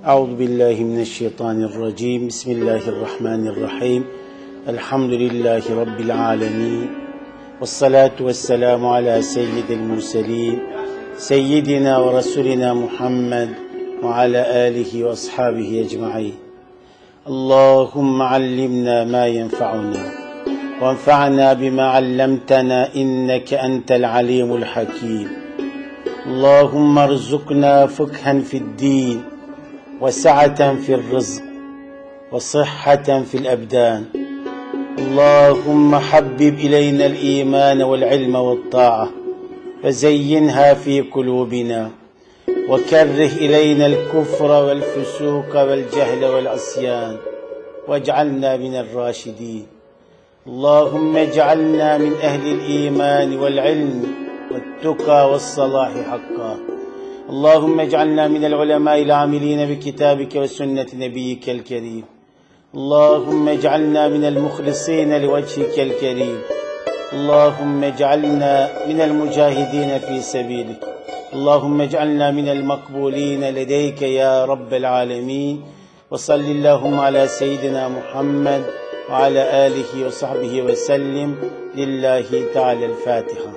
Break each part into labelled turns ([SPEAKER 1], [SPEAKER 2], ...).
[SPEAKER 1] Euzu billahi mineşşeytanirracim. Bismillahirrahmanirrahim. Elhamdülillahi rabbil alamin. Ves salatu vesselamu ala seyyidil murselin. Seyyidina ve rasulina Muhammed ve ala alihi ve ashabihi ecmaîn. Allahumme allimna ma yenfa'una ve enfa'na bima 'allamtana inneke entel alimul hakim. Allahumme erzukna fıkhen fi'd-din وسعة في الرزق وصحة في الأبدان اللهم حبب إلينا الإيمان والعلم والطاعة وزينها في قلوبنا وكره إلينا الكفر والفسوق والجهل والعصيان واجعلنا من الراشدين اللهم اجعلنا من أهل الإيمان والعلم والتقى والصلاح حقا اللهم اجعلنا من العلماء العاملين بكتابك وسنة نبيك الكريم اللهم اجعلنا من المخلصين لوجهك الكريم اللهم اجعلنا من المجاهدين في سبيلك اللهم اجعلنا من المقبولين لديك يا رب العالمين وصل اللهم على سيدنا محمد وعلى آله وصحبه وسلم لله تعالى الفاتحة.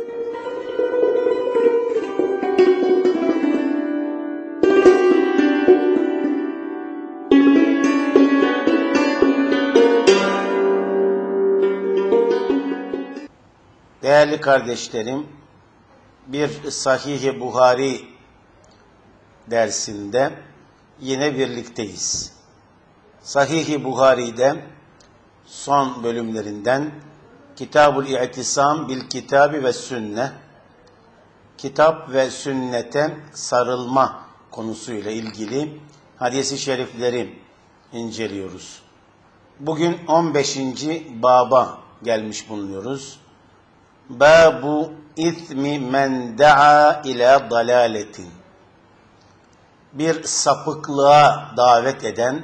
[SPEAKER 1] Değerli kardeşlerim, bir Sahih-i Buhari dersinde yine birlikteyiz. Sahih-i Buhari'de son bölümlerinden Kitab-ül İ'tisam bil Kitabi ve Sünne, kitap ve sünnete sarılma konusuyla ilgili hadis-i şerifleri inceliyoruz. Bugün 15. baba gelmiş bulunuyoruz. Babu ithmi men da'a ila dalaletin. Bir sapıklığa davet eden,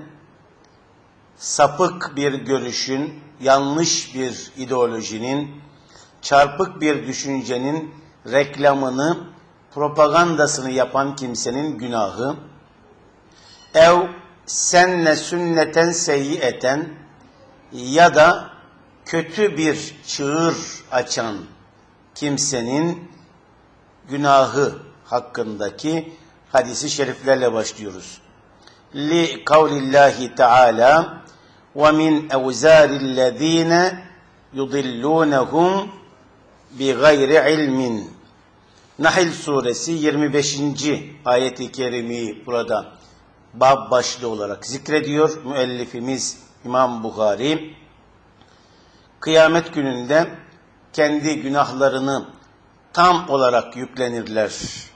[SPEAKER 1] sapık bir görüşün, yanlış bir ideolojinin, çarpık bir düşüncenin reklamını, propagandasını yapan kimsenin günahı, ev senne sünneten seyyieten ya da kötü bir çığır açan kimsenin günahı hakkındaki hadisi şeriflerle başlıyoruz. Li kavlillahi Teala ve min evzarillezine yudillunhum bi gayri ilmin. Nahl suresi 25. ayet-i kerimeyi burada bab başlığı olarak zikrediyor müellifimiz İmam Buhari. Kıyamet gününde kendi günahlarını tam olarak yüklenirler.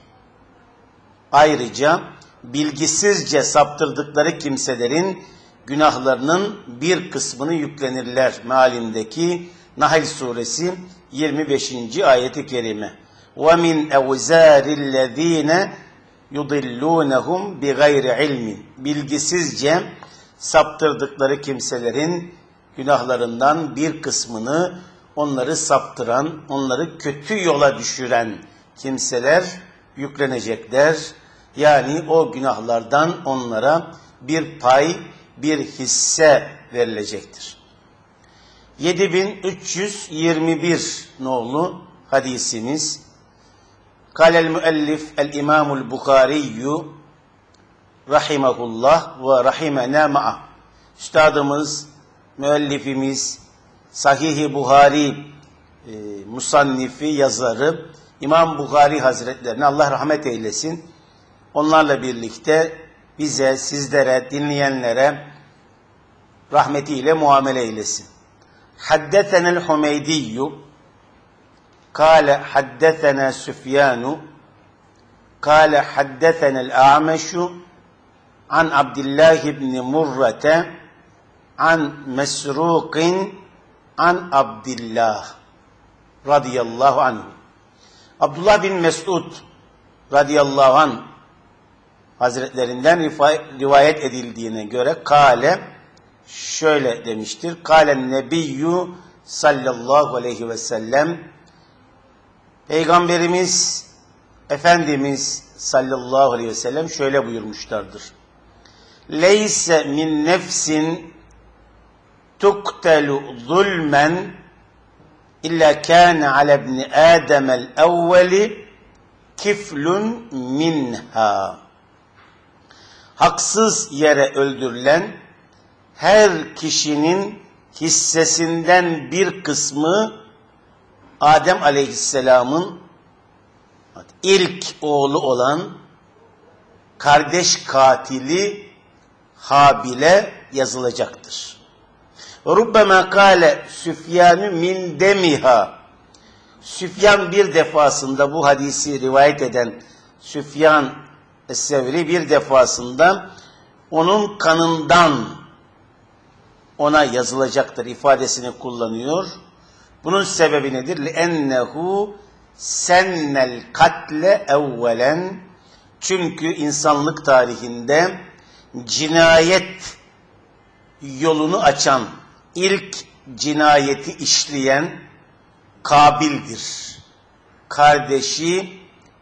[SPEAKER 1] Ayrıca bilgisizce saptırdıkları kimselerin günahlarının bir kısmını yüklenirler mealindeki Nahl suresi 25. ayeti kerime. وَمِنْ اَوْزَارِ الَّذ۪ينَ يُضِلُّونَهُمْ بِغَيْرِ عِلْمٍ. Bilgisizce saptırdıkları kimselerin günahlarından bir kısmını onları saptıran, onları kötü yola düşüren kimseler yüklenecekler. Yani o günahlardan onlara bir pay, bir hisse verilecektir. 7321 nolu hadisimiz. Kâlel müellif el-İmamul Bukhariyyü rahimahullah ve rahimena ma'a. Üstadımız, müellifimiz, Sahih-i Buhari musannifi, yazarı İmam Buhari Hazretlerine Allah rahmet eylesin. Onlarla birlikte bize, sizlere, dinleyenlere rahmetiyle muamele eylesin. Haddetenel Hümeydiyyü kâle haddetena Süfyanu kâle haddetenel A'meşu an Abdillah ibn Murrate an Mesruqin an Abdillah radıyallahu anh. Abdullah bin Mesud radıyallahu anh hazretlerinden rivayet edildiğine göre kâle şöyle demiştir. Kâlen nebiyyü sallallahu aleyhi ve sellem, Peygamberimiz Efendimiz sallallahu aleyhi ve sellem şöyle buyurmuşlardır. leyse min nefsin tuktelu zulmen illa kâne ale ibni Adem'el evveli kiflun minha. Haksız yere öldürülen her kişinin hissesinden bir kısmı Adem Aleyhisselam'ın ilk oğlu olan kardeş katili Habil'e yazılacaktır. Rubbema kâle Süfyanü min demiha. Süfyan bir defasında, bu hadisi rivayet eden Süfyan Es-Sevri bir defasında onun kanından ona yazılacaktır ifadesini kullanıyor. Bunun sebebi nedir? لِأَنَّهُ sennel katle evvelen. Çünkü insanlık tarihinde cinayet yolunu açan, ilk cinayeti işleyen Kabil'dir. Kardeşi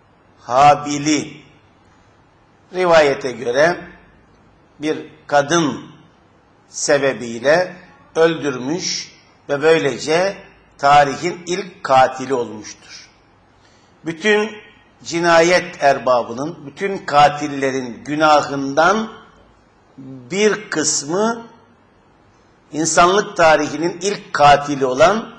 [SPEAKER 1] Habil'i rivayete göre bir kadın sebebiyle öldürmüş ve böylece tarihin ilk katili olmuştur. Bütün cinayet erbabının, bütün katillerin günahından bir kısmı insanlık tarihinin ilk katili olan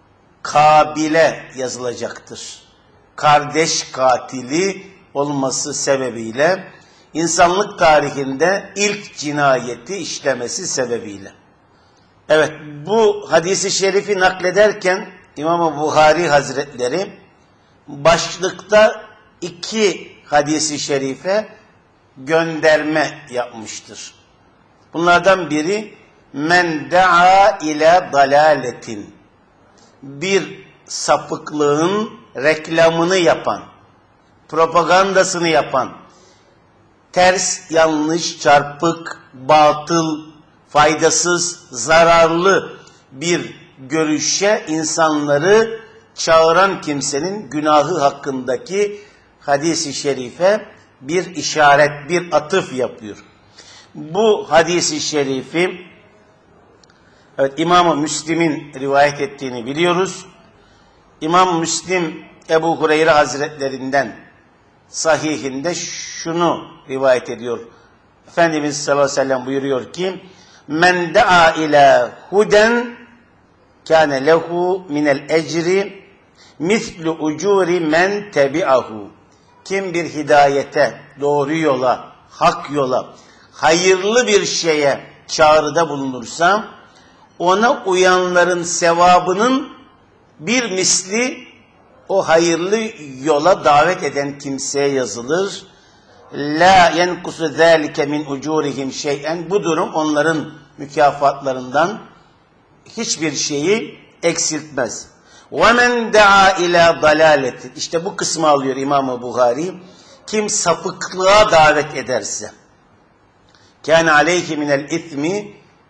[SPEAKER 1] Kabil'e yazılacaktır. Kardeş katili olması sebebiyle, insanlık tarihinde ilk cinayeti işlemesi sebebiyle. Evet, bu hadisi şerifi naklederken İmam-ı Buhari Hazretleri başlıkta 2 hadisi şerife gönderme yapmıştır. Bunlardan biri men da'a ila dalaletin, bir sapıklığın reklamını yapan, propagandasını yapan, ters, yanlış, çarpık, batıl, faydasız, zararlı bir görüşe insanları çağıran kimsenin günahı hakkındaki hadis-i şerife bir işaret, bir atıf yapıyor. Bu hadis-i şerifi evet, İmam-ı Müslim'in rivayet ettiğini biliyoruz. İmam Müslim Ebu Hureyre Hazretlerinden sahihinde şunu rivayet ediyor. Efendimiz sallallahu aleyhi ve sellem buyuruyor ki men da'a ila huden kâne lehu minel ecri mislu ucuri men tebi'ahu. Kim bir hidayete, doğru yola, hak yola, hayırlı bir şeye çağrıda bulunursa ona uyanların sevabının bir misli o hayırlı yola davet eden kimseye yazılır. La yenkusu zâlike min ucurihim şey'en. Bu durum onların mükafatlarından hiçbir şeyi eksiltmez. وَمَنْ دَعَا اِلَى ضَلَالَةٍ. İşte bu kısmı alıyor İmam-ı Buhari. Kim sapıklığa davet ederse كَانَ عَلَيْهِ مِنَ الْاِثْمِ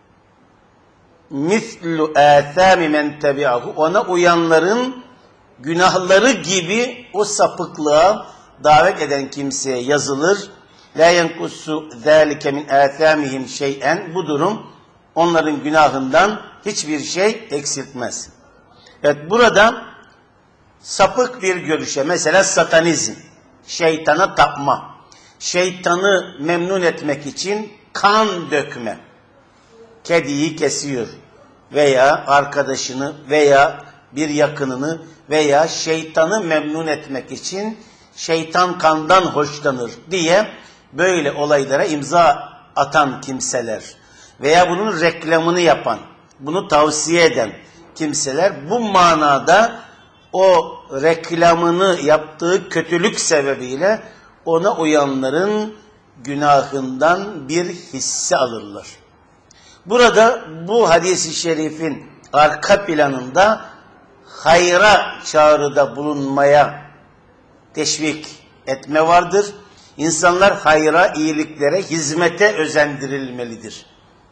[SPEAKER 1] مِثْلُ آثَامِ مَنْ تَبِعَهُ. Ona uyanların günahları gibi o sapıklığa davet eden kimseye yazılır. La yenkusu zalike min athamihim şey'en. Bu durum onların günahından hiçbir şey eksiltmez. Evet, burada sapık bir görüşe, mesela satanizm, şeytana tapma, şeytanı memnun etmek için kan dökme, kediyi kesiyor veya arkadaşını veya bir yakınını veya şeytanı memnun etmek için şeytan kandan hoşlanır diye böyle olaylara imza atan kimseler veya bunun reklamını yapan, bunu tavsiye eden kimseler bu manada o reklamını yaptığı kötülük sebebiyle ona uyanların günahından bir hisse alırlar. Burada bu hadis-i şerifin arka planında hayra çağrıda bulunmaya teşvik etme vardır. İnsanlar hayra, iyiliklere, hizmete özendirilmelidir.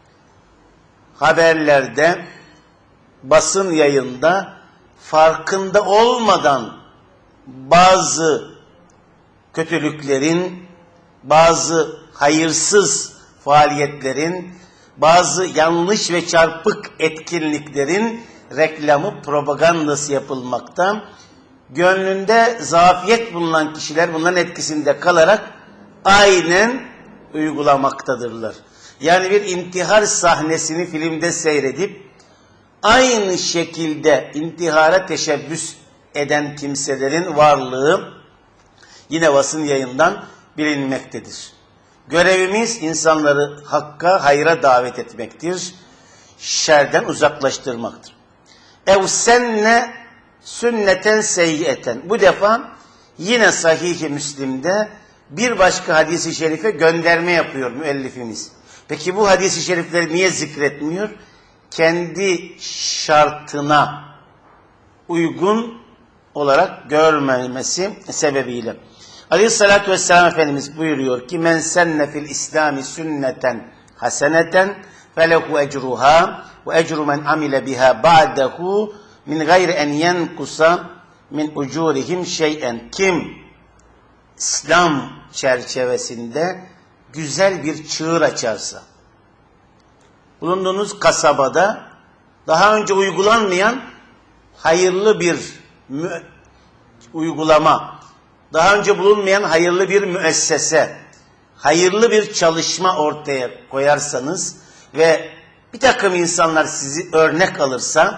[SPEAKER 1] Haberlerde, basın yayında farkında olmadan bazı kötülüklerin, bazı hayırsız faaliyetlerin, bazı yanlış ve çarpık etkinliklerin reklamı, propagandası yapılmakta. Gönlünde zafiyet bulunan kişiler bunların etkisinde kalarak aynen uygulamaktadırlar. Yani bir intihar sahnesini filmde seyredip aynı şekilde intihara teşebbüs eden kimselerin varlığı yine Vas'ın yayından bilinmektedir. Görevimiz insanları hakka, hayra davet etmektir. Şerden uzaklaştırmaktır. Evsenne sünneten seyyiyeten. Bu defa yine Sahih-i Müslim'de bir başka hadisi şerife gönderme yapıyor müellifimiz. Peki bu hadisi şerifleri niye zikretmiyor? Kendi şartına uygun olarak görmemesi sebebiyle. Aleyhissalatü vesselam Efendimiz buyuruyor ki men senne fil İslami sünneten haseneten felehu ecruha ve ecru men amile biha ba'dehu min gayri en yenkusa min ucurihim şey'en. Kim İslam çerçevesinde güzel bir çığır açarsa, bulunduğunuz kasabada daha önce uygulanmayan hayırlı bir uygulama, daha önce bulunmayan hayırlı bir müessese, hayırlı bir çalışma ortaya koyarsanız ve bir takım insanlar sizi örnek alırsa,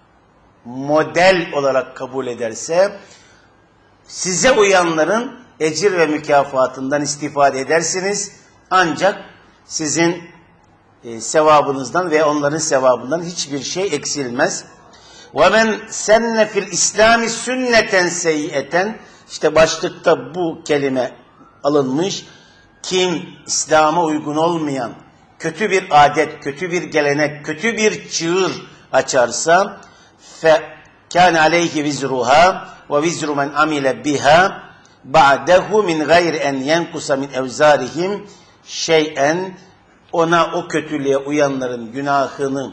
[SPEAKER 1] model olarak kabul ederse, size uyanların ecir ve mükafatından istifade edersiniz. Ancak sizin sevabınızdan ve onların sevabından hiçbir şey eksilmez. وَمَنْ سَنَّ فِي الْاِسْلَامِ sünneten seyyiyeten. İşte başlıkta bu kelime alınmış. Kim İslam'a uygun olmayan kötü bir adet, kötü bir gelenek, kötü bir çığır açarsa فَكَانَ عَلَيْهِ وِزْرُهَا وَوِزْرُ مَنْ عَمِلَ بِهَا بَعْدَهُ مِنْ غَيْرِ اَنْ يَنْقُسَ مِنْ اَوْزَارِهِمْ şey'en. Ona, o kötülüğe uyanların günahını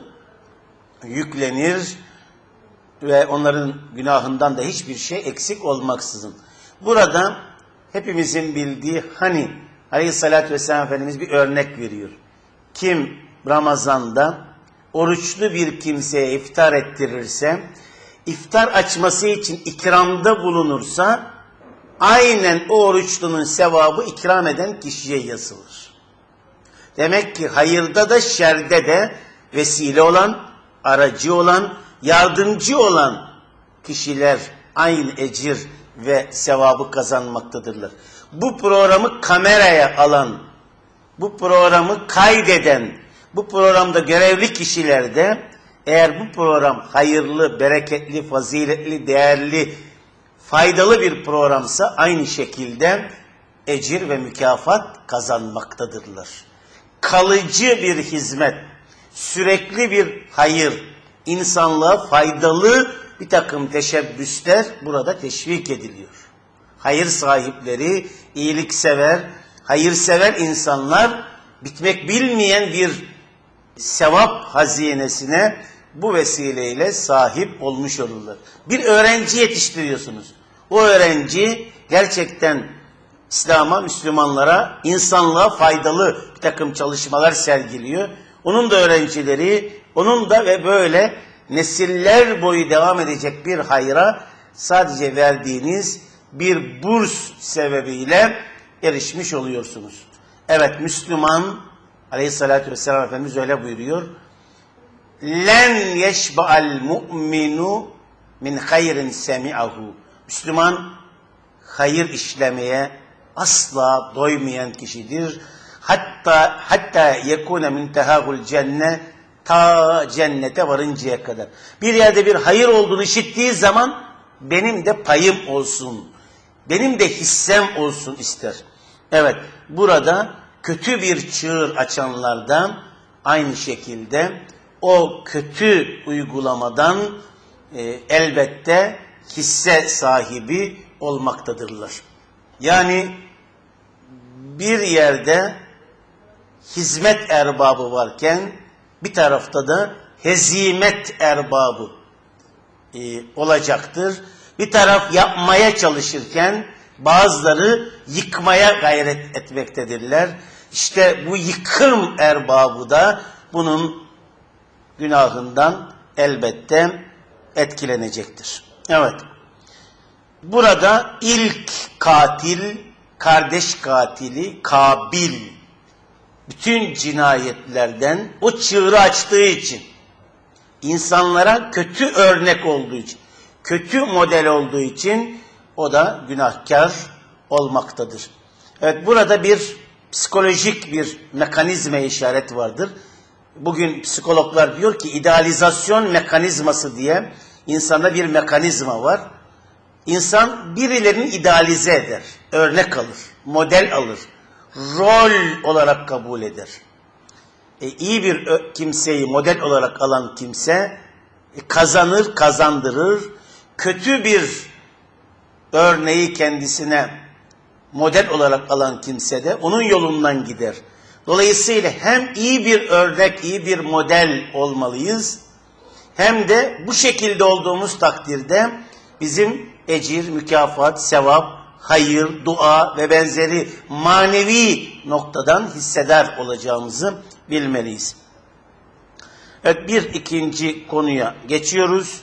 [SPEAKER 1] yüklenir ve onların günahından da hiçbir şey eksik olmaksızın. Burada hepimizin bildiği hani Aleyhisselatü Vesselam Efendimiz bir örnek veriyor. Kim Ramazan'da oruçlu bir kimseye iftar ettirirse, iftar açması için ikramda bulunursa, aynen o oruçlunun sevabı ikram eden kişiye yazılır. Demek ki hayırda da şerde de vesile olan, aracı olan, yardımcı olan kişiler aynı ecir ve sevabı kazanmaktadırlar. Bu programı kameraya alan, bu programı kaydeden, bu programda görevli kişiler de eğer bu program hayırlı, bereketli, faziletli, değerli, faydalı bir programsa aynı şekilde ecir ve mükafat kazanmaktadırlar. Kalıcı bir hizmet, sürekli bir hayır, insanlığa faydalı bir takım teşebbüsler burada teşvik ediliyor. Hayır sahipleri, iyiliksever, hayırsever insanlar bitmek bilmeyen bir sevap hazinesine bu vesileyle sahip olmuş olurlar. Bir öğrenci yetiştiriyorsunuz. O öğrenci gerçekten İslam'a, Müslümanlara, insanlığa faydalı bir takım çalışmalar sergiliyor. Onun da öğrencileri, onun da ve böyle nesiller boyu devam edecek bir hayra sadece verdiğiniz bir burs sebebiyle erişmiş oluyorsunuz. Evet, Müslüman Aleyhissalatü vesselam Efendimiz öyle buyuruyor. Len yeşba'al mu'minu min hayrin semi'ahu. Müslüman hayır işlemeye asla doymayan kişidir. Hatta yekune müntehâhul cennet, ta cennete varıncaya kadar. Bir yerde bir hayır olduğunu işittiği zaman benim de payım olsun, benim de hissem olsun ister. Evet, burada kötü bir çığır açanlardan aynı şekilde o kötü uygulamadan elbette hisse sahibi olmaktadırlar. Yani bir yerde hizmet erbabı varken bir tarafta da hezimet erbabı olacaktır. Bir taraf yapmaya çalışırken bazıları yıkmaya gayret etmektedirler. İşte bu yıkım erbabı da bunun günahından elbette etkilenecektir. Evet. Burada ilk katil, kardeş katili Kabil, bütün cinayetlerden o çığırı açtığı için, insanlara kötü örnek olduğu için, kötü model olduğu için o da günahkar olmaktadır. Evet, burada bir psikolojik bir mekanizmaya işaret vardır. Bugün psikologlar diyor ki idealizasyon mekanizması diye insanda bir mekanizma var. İnsan birilerini idealize eder, örnek alır, model alır, rol olarak kabul eder. İyi bir kimseyi model olarak alan kimse kazanır, kazandırır. Kötü bir örneği kendisine model olarak alan kimse de onun yolundan gider. Dolayısıyla hem iyi bir örnek, iyi bir model olmalıyız, hem de bu şekilde olduğumuz takdirde bizim ecir, mükafat, sevap, hayır, dua ve benzeri manevi noktadan hissedar olacağımızı bilmeliyiz. Evet, bir ikinci konuya geçiyoruz.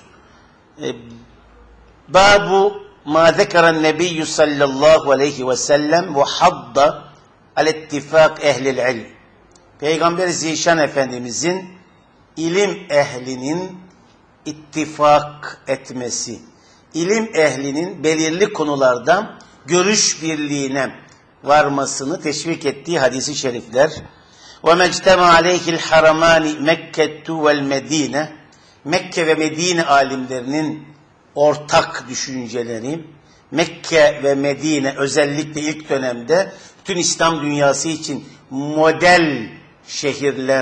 [SPEAKER 1] Babu ma zekeren nebiyyü sallallahu aleyhi ve sellem ve hadda al-ittifak ehlil ilm. Peygamber Zişan Efendimizin ilim ehlinin ittifak etmesi, ilim ehlinin belirli konularda görüş birliğine varmasını teşvik ettiği hadisi şerifler. وَمَجْتَمَ عَلَيْهِ الْحَرَمَانِ مَكَّةُ وَالْمَد۪ينَ. Mekke ve Medine alimlerinin ortak düşünceleri, Mekke ve Medine özellikle ilk dönemde bütün İslam dünyası için model şehirler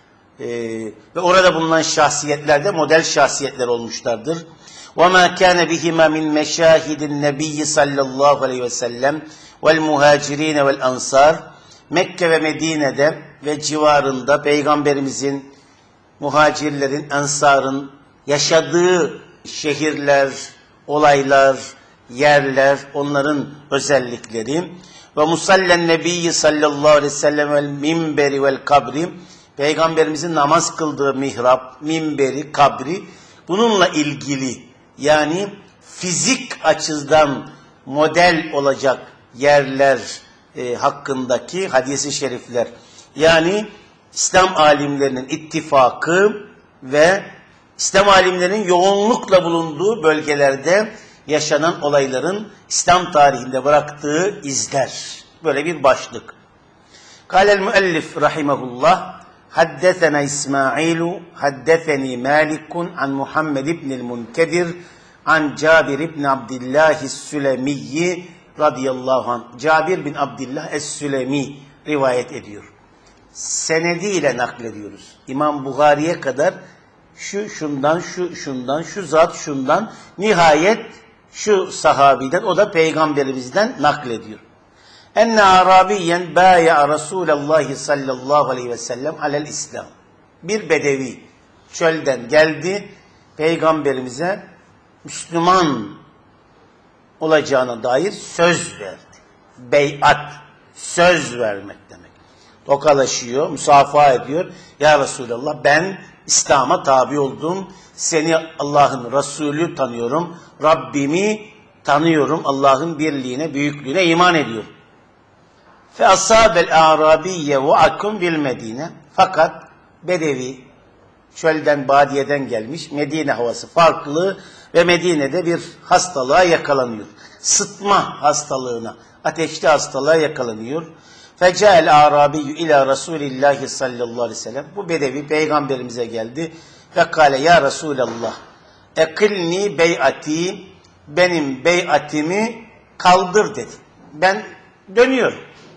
[SPEAKER 1] ve orada bulunan şahsiyetler de model şahsiyetler olmuşlardır. وَمَا كَانَ بِهِمَا مِنْ مَشَاهِدِ النَّبِيِّ sallallahu aleyhi ve sellem وَالْمُهَاجِرِينَ وَالْاَنْصَارِ. Mekke ve Medine'de ve civarında Peygamberimizin, muhacirlerin, ensarın yaşadığı şehirler, olaylar, yerler, onların özellikleri. Ve musallen nebiyyi sallallahu aleyhi ve sellem vel minberi vel kabri. Peygamberimizin namaz kıldığı mihrap, minberi, kabri, bununla ilgili, yani fizik açıdan model olacak yerler hakkındaki hadis-i şerifler. Yani İslam alimlerinin ittifakı ve İslam alimlerinin yoğunlukla bulunduğu bölgelerde yaşanan olayların İslam tarihinde bıraktığı izler. Böyle bir başlık. Kâlel müellif rahimahullah, haddesena İsmailu, haddeseni Malikun an Muhammed ibnil Munkedir, an Cabir ibn Abdillah es-Sülemiyi radıyallahu anh. Cabir bin Abdillah es-Sülemi rivayet ediyor. Senediyle naklediyoruz. İmam Buhari'ye kadar şundan, şu zat şundan, nihayet şu sahabiden, o da Peygamberimizden naklediyor. Enne Arabiyen bâya Resulallah sallallahu aleyhi ve sellem alel İslam. Bir bedevi çölden geldi, Peygamberimize Müslüman olacağına dair söz verdi. Beyat, söz vermek demek. Tokalaşıyor, musafaha ediyor. Ya Resulallah, ben İslam'a tabi oldum. Seni Allah'ın Resulü tanıyorum. Rabbimi tanıyorum. Allah'ın birliğine, büyüklüğüne iman ediyorum. Fe asabel arabiyye ve akum bil Medine. Fakat bedevi çölden, badiyeden gelmiş. Medine havası farklı ve Medine'de bir hastalığa yakalanıyor. Sıtma hastalığına, ateşli hastalığa yakalanıyor. Feca'el arabiyyü ila Resulillahi sallallahu aleyhi ve sellem. Bu bedevi Peygamberimize geldi ve kâle ya Resulallah, ekilni bey'ati, benim bey'atimi kaldır dedi. Ben dönüyorum.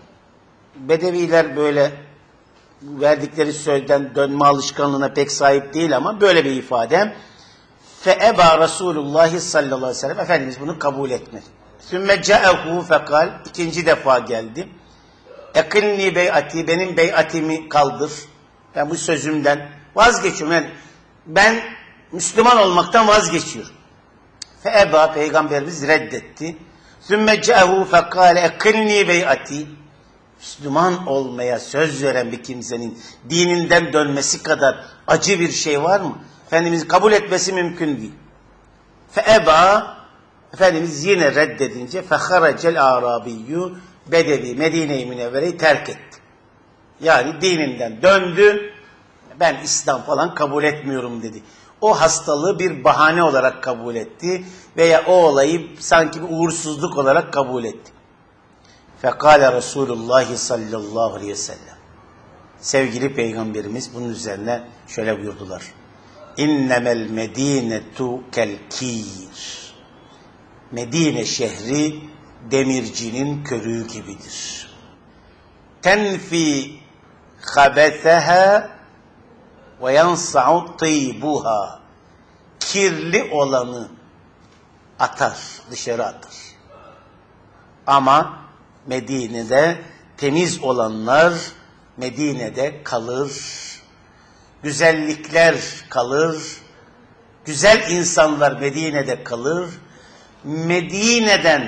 [SPEAKER 1] Bedeviler böyle verdikleri sözden dönme alışkanlığına pek sahip değil ama böyle bir ifade. Fe eba Resulullah sallallahu aleyhi ve sellem. Efendimiz bunu kabul etmedi. Sümme ca'ehu fekal. İkinci defa geldi. Ekilni bey'ati, benim bey'atimi kaldır. Ben bu sözümden vazgeçiyorum. Yani ben Müslüman olmaktan vazgeçiyorum. Fe eba, Peygamberimiz reddetti. Sümme ca'ehu fekal ekilni bey'ati. Müslüman olmaya söz veren bir kimsenin dininden dönmesi kadar acı bir şey var mı? Efendimizin kabul etmesi mümkün değil. Feeba, Efendimiz yine reddedince feharacel arabiyyü, bedevi Medine-i Münevvere'yi terk etti. Yani dininden döndü. Ben İslam falan kabul etmiyorum dedi. O hastalığı bir bahane olarak kabul etti veya o olayı sanki bir uğursuzluk olarak kabul etti. Fekale Resulullah sallallahu aleyhi ve sellem. Sevgili Peygamberimiz bunun üzerine şöyle buyurdular. İnnemel medinetu kelkir. Medine şehri demircinin körüğü gibidir. Tenfi habeseha ve yansa'u tıybuha. Kirli olanı atar, dışarı atar. Ama Medine'de temiz olanlar Medine'de kalır. Güzellikler kalır. Güzel insanlar Medine'de kalır. Medine'den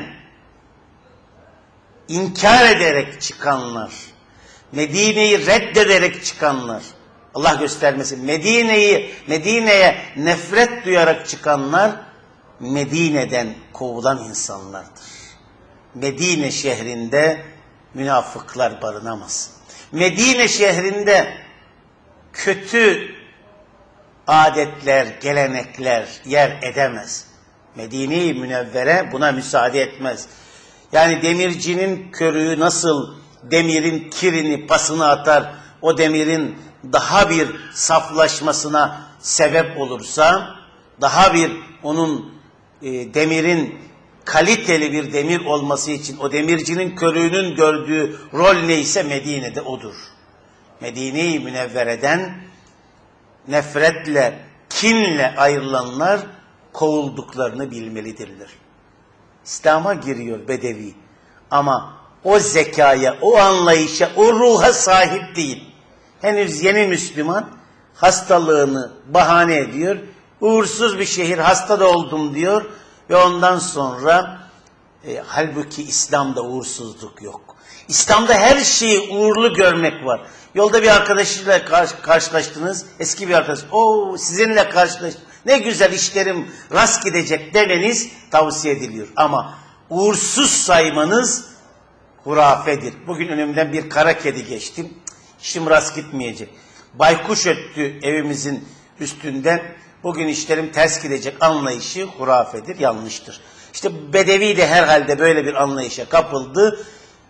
[SPEAKER 1] inkar ederek çıkanlar, Medine'yi reddederek çıkanlar, Allah göstermesin, Medine'ye nefret duyarak çıkanlar Medine'den kovulan insanlardır. Medine şehrinde münafıklar barınamaz. Medine şehrinde kötü adetler, gelenekler yer edemez. Medine-i Münevvere buna müsaade etmez. Yani demircinin körüğü nasıl demirin kirini, pasını atar, o demirin daha bir saflaşmasına sebep olursa, daha bir onun demirin kaliteli bir demir olması için o demircinin körüğünün gördüğü rol neyse Medine'de odur. Medine-i Münevvere'den nefretle, kinle ayrılanlar kovulduklarını bilmelidirler. İslam'a giriyor bedevi ama o zekaya, o anlayışa, o ruha sahip değil. Henüz yeni Müslüman hastalığını bahane ediyor. Uğursuz bir şehir, hasta da oldum diyor ve ondan sonra halbuki İslam'da uğursuzluk yok. İslam'da her şeyi uğurlu görmek var. Yolda bir arkadaşıyla karşılaştınız, eski bir arkadaş. Sizinle karşılaştım. Ne güzel işlerim rast gidecek demeniz tavsiye ediliyor. Ama uğursuz saymanız hurafedir. Bugün önümden bir kara kedi geçtim. İşim rast gitmeyecek. Baykuş öttü evimizin üstünde. Bugün işlerim ters gidecek anlayışı hurafedir, yanlıştır. İşte bedevi de herhalde böyle bir anlayışa kapıldı.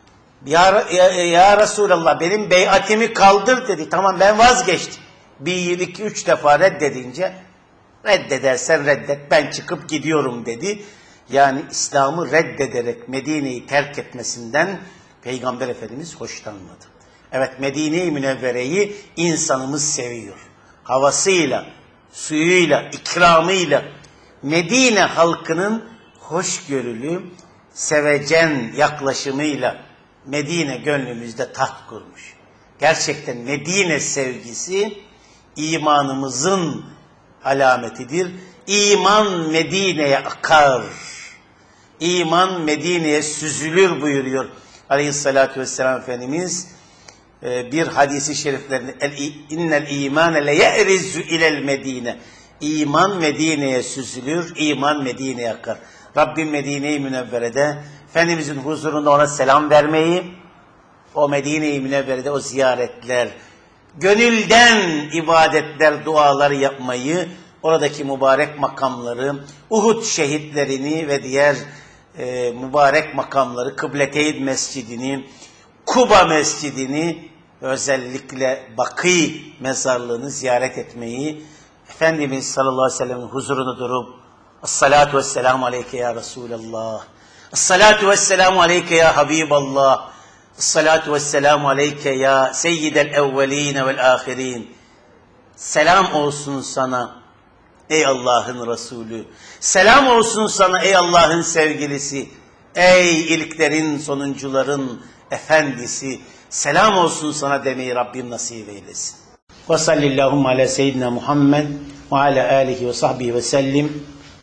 [SPEAKER 1] Ya Resulallah benim beyatimi kaldır dedi. Tamam ben vazgeçtim. 1, 2, 3 defa reddedince reddedersen reddet ben çıkıp gidiyorum dedi. Yani İslam'ı reddederek Medine'yi terk etmesinden Peygamber Efendimiz hoşlanmadı. Evet Medine-i Münevvere'yi insanımız seviyor. Havasıyla, suyuyla, ikramıyla Medine halkının hoşgörülü, sevecen yaklaşımıyla Medine gönlümüzde taht kurmuş. Gerçekten Medine sevgisi imanımızın alametidir. İman Medine'ye akar. İman Medine'ye süzülür buyuruyor Aleyhissalatü vesselam Efendimiz. Bir hadisi şeriflerinde innel imane le ye'rizu ilel Medine. İman Medine'ye süzülür, iman Medine'ye akar. Rabbim Medine-i Münevvere'de Efendimizin huzurunda ona selam vermeyi, o Medine-i Münevvere'de o ziyaretler, gönülden ibadetler, dualar yapmayı, oradaki mübarek makamları, Uhud şehitlerini ve diğer mübarek makamları, Kıbleteyn Mescidini, Kuba Mescidini, özellikle Bakî mezarlığını ziyaret etmeyi, Efendimiz sallallahu aleyhi ve sellem'in huzuruna durup, Esselatu vesselamu aleyke ya Resulallah, Esselatu vesselamu aleyke ya Habiballah, Esselatu vesselamu aleyke ya Seyyidel evveline vel ahirin. Selam olsun sana ey Allah'ın Resulü. Selam olsun sana ey Allah'ın sevgilisi. Ey ilklerin, sonuncuların efendisi. Selam olsun sana demeyi Rabbim nasip eylesin. Ve sallallahu ala seyyidina Muhammed ve ala alihi ve sahbihi ve sellim.